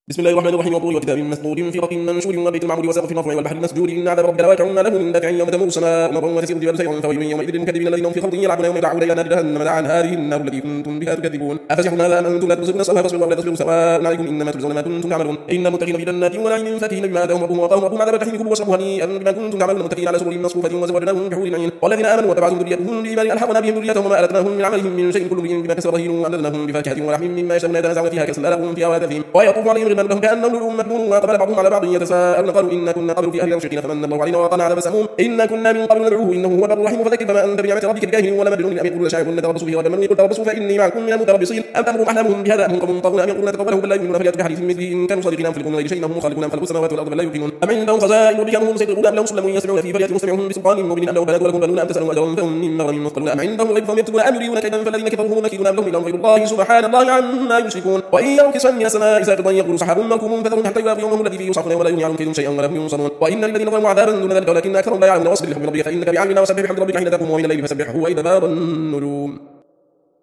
بسم الله الرحمن الرحيم وطور وكتاب مسطور في رق منشور والبيت المعمور وسقف المرفوع والبحر المسجور إن عذاب ربك لواقع ما له من دافع يوم تمور السماء مطرا وتسير الجبال سيرا فويل يومئذ للمكذبين الذين هم في خوض يلعبون يوم يدعون إلى نار جهنم دعا هذه النار التي كنتم بها تكذبون أفسحر هذا أم أنتم لا تبصرون نسألها فاصبروا ولا تصبروا سواء عليكم إنما تجزون ما كنتم تعملون إن المتقين في جنات ونعيم فاكهين بما آتاهم ربهم ووقاهم ربهم عذاب الجحيم كلوا واشربوا هنيئا بما كنتم تعملون متكئين على سرر مصفوفة وزوجناهم بحور عين والذين آمنوا وتبعتهم ذريتهم بإيمان ألحقنا بهم ذريتهم وما ألتناهم من عملهم من شيء كل امرئ بما كسب رهين وأمددناهم بفاكهة ولحم مما يشتهون يتنازعون فيها كأس لا لهم فيها ولا تأثيم ويطوف عليهم غلمان لهم كأنهم لؤلؤ مكنون وأقبل بعضهم على بعض يتساءلون قالوا إنا كنا قبل في أهلنا مشركين فمن الله علينا ووقانا عذاب السموم إنا كنا من قبل ندعوه إنه هو البر الرحيم فذكر فما أنت بنعمة ربك بكاهن ولا مجنون أم يقولون شاعر نتربص به ريبا من يقول تربصوا فإني معكم من المتربصين أم تأمرهم أحلامهم بهذا هم قوم طاغون أم يقولون تقبله بل لا يؤمنون فليأتوا بحديث مثله إن كانوا صادقين أم خلقوا غير شيء هم خالقون أم خلقوا السماوات والأرض بل لا يوقنون أم عندهم خزائن ربك أم هم مسيطرون أم لهم سلم يسمعون فيه فليأتوا مسمعهم بسلطان مبين أم لهم بنات ولكم بنون أم تسألون أجرا فهم من مغرم مثقلون أم عندهم غيب فهم يكتبون أم يريدون كيدا فالذين كفروا هم مكيدون أم لهم إله غير الله سبحان الله عما يشركون وإن يروا كسفا من السماء ساقطا يقول سحاب مركوم فذرهم حتى يلاقوا يومهم الذي فيه يصعقون ولا يغني عنهم كيدهم شيئا ولا هم ينصرون وإن للذين ظلموا عذابا دون ذلك ولكن أكثرهم لا يعلمون واصبر لحكم ربك فإنك بأعيننا وسبح بحمد ربك حين تقوم ومن الليل فسبحه وإدبار النجوم